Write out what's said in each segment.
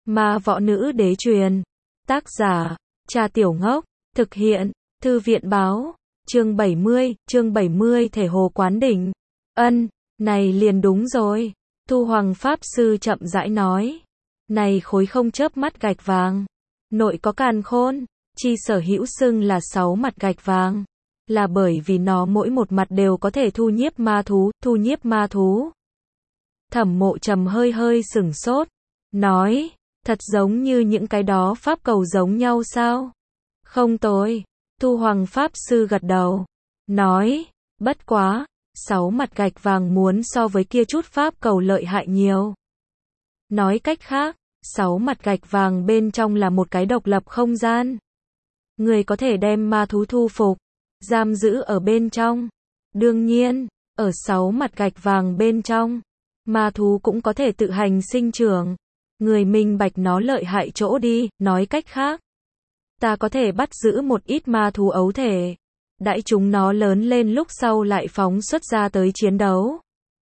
Ma võ nữ đế truyền. Tác giả, Trà Tiểu Ngốc. Thực hiện, Thư viện báo. Chương 70 Thể hồ quán đỉnh. Ân, này liền đúng rồi. Thu Hoàng Pháp Sư chậm rãi nói. Này khối không chớp mắt gạch vàng. Nội có càn khôn, chi sở hữu xưng là 6 mặt gạch vàng. Là bởi vì nó mỗi một mặt đều có thể thu nhiếp ma thú. Thẩm Mộ Trầm hơi sửng sốt. Nói, thật giống như những cái đó pháp cầu giống nhau sao? Không tồi. Thu Hoàng Pháp Sư gật đầu. Nói, bất quá, 6 mặt gạch vàng muốn so với kia chút pháp cầu lợi hại nhiều. Nói cách khác, 6 mặt gạch vàng bên trong là một cái độc lập không gian. Người có thể đem ma thú thu phục, giam giữ ở bên trong. Đương nhiên, ở 6 mặt gạch vàng bên trong, ma thú cũng có thể tự hành sinh trưởng. Người minh bạch nó lợi hại chỗ đi, nói cách khác. Ta có thể bắt giữ một ít ma thú ấu thể. Đãi chúng nó lớn lên lúc sau lại phóng xuất ra tới chiến đấu.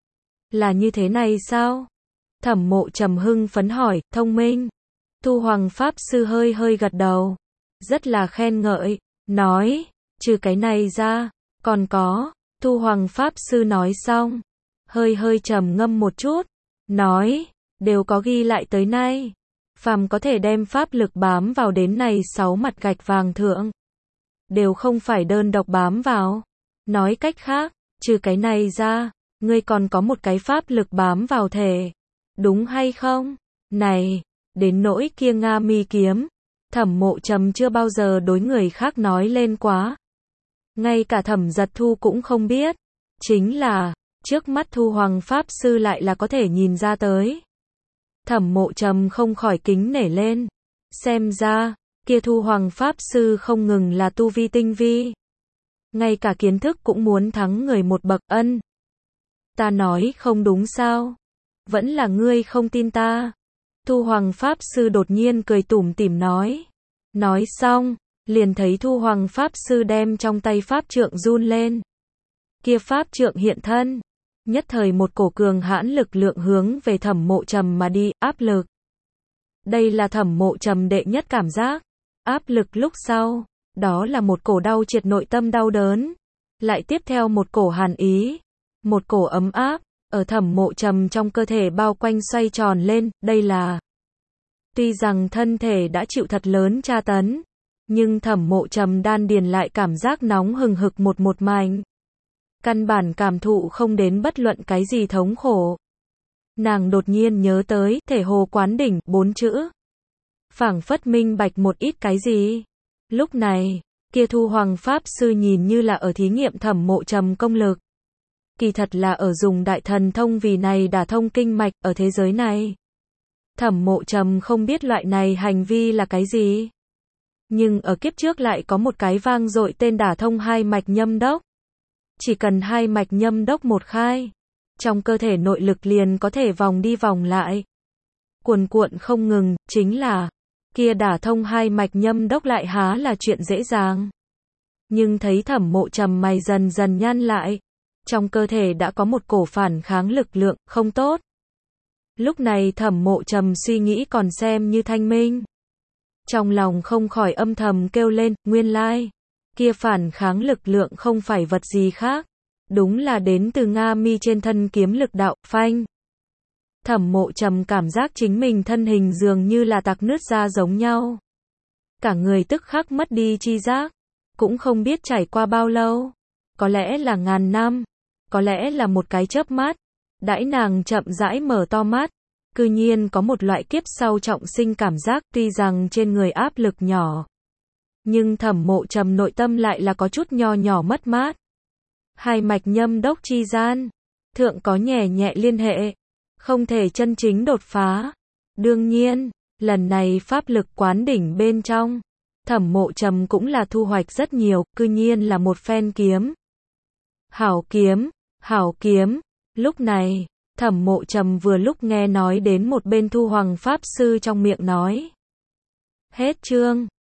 Là như thế này sao? Thẩm Mộ Trầm hưng phấn hỏi, thông minh. Thu Hoàng Pháp Sư hơi gật đầu. Rất là khen ngợi, nói, trừ cái này ra, còn có. Thu Hoàng Pháp Sư nói xong, hơi trầm ngâm một chút, nói, đều có ghi lại tới nay. Phàm có thể đem pháp lực bám vào đến này 6 mặt gạch vàng thượng, đều không phải đơn độc bám vào. Nói cách khác, trừ cái này ra, ngươi còn có một cái pháp lực bám vào thể. Đúng hay không? Này, đến nỗi kia Nga Mi kiếm, Thẩm Mộ Trầm chưa bao giờ đối người khác nói lên quá. Ngay cả Thẩm Giật Thu cũng không biết. Chính là, trước mắt Thu Hoàng Pháp Sư lại là có thể nhìn ra tới. Thẩm Mộ Trầm không khỏi kính nể lên. Xem ra, kia Thu Hoàng Pháp Sư không ngừng là tu vi tinh vi. Ngay cả kiến thức cũng muốn thắng người một bậc. Ân. Ta nói không đúng sao? Vẫn là ngươi không tin ta. Thu Hoàng Pháp Sư đột nhiên cười tủm tỉm nói. Nói xong, liền thấy Thu Hoàng Pháp Sư đem trong tay pháp trượng run lên. Kia pháp trượng hiện thân. Nhất thời một cổ cường hãn lực lượng hướng về Thẩm Mộ Trầm mà đi, áp lực. Đây là Thẩm Mộ Trầm đệ nhất cảm giác. Áp lực lúc sau, đó là một cổ đau triệt nội tâm đau đớn. Lại tiếp theo một cổ hàn ý. Một cổ ấm áp, ở Thẩm Mộ Trầm trong cơ thể bao quanh xoay tròn lên, đây là. Tuy rằng thân thể đã chịu thật lớn tra tấn, nhưng Thẩm Mộ Trầm đan điền lại cảm giác nóng hừng hực một mảnh. Căn bản cảm thụ không đến bất luận cái gì thống khổ. Nàng đột nhiên nhớ tới, thể hồ quán đỉnh, 4 chữ. Phảng phất minh bạch một ít cái gì. Lúc này, kia Thu Hoàng Pháp Sư nhìn như là ở thí nghiệm Thẩm Mộ Trầm công lực. Kỳ thật là ở dùng đại thần thông vì này đả thông kinh mạch ở thế giới này. Thẩm Mộ Trầm không biết loại này hành vi là cái gì. Nhưng ở kiếp trước lại có một cái vang dội tên đả thông 2 mạch nhâm đốc. Chỉ cần 2 mạch nhâm đốc một khai, trong cơ thể nội lực liền có thể vòng đi vòng lại. Cuồn cuộn không ngừng, chính là, kia đả thông 2 mạch nhâm đốc lại há là chuyện dễ dàng. Nhưng thấy Thẩm Mộ Trầm mày dần dần nhăn lại. Trong cơ thể đã có một cổ phản kháng lực lượng, không tốt. Lúc này Thẩm Mộ Trầm suy nghĩ còn xem như thanh minh. Trong lòng không khỏi âm thầm kêu lên, nguyên lai. Kia phản kháng lực lượng không phải vật gì khác. Đúng là đến từ Nga Mi trên thân kiếm lực đạo, phanh. Thẩm Mộ Trầm cảm giác chính mình thân hình dường như là tạc nứt ra giống nhau. Cả người tức khắc mất đi chi giác. Cũng không biết trải qua bao lâu. Có lẽ là ngàn năm. Có lẽ là một cái chớp mắt. Đãi nàng chậm rãi mở to mắt. Cư nhiên có một loại kiếp sau trọng sinh cảm giác, tuy rằng trên người áp lực nhỏ. Nhưng Thẩm Mộ Trầm nội tâm lại là có chút nho nhỏ mất mát. 2 mạch nhâm đốc chi gian. Thượng có nhẹ liên hệ. Không thể chân chính đột phá. Đương nhiên, lần này pháp lực quán đỉnh bên trong. Thẩm Mộ Trầm cũng là thu hoạch rất nhiều, cư nhiên là một phen kiếm. Hảo kiếm. Lúc này, Thẩm Mộ Trầm vừa lúc nghe nói đến một bên Thu Hoàng Pháp Sư trong miệng nói. Hết chương.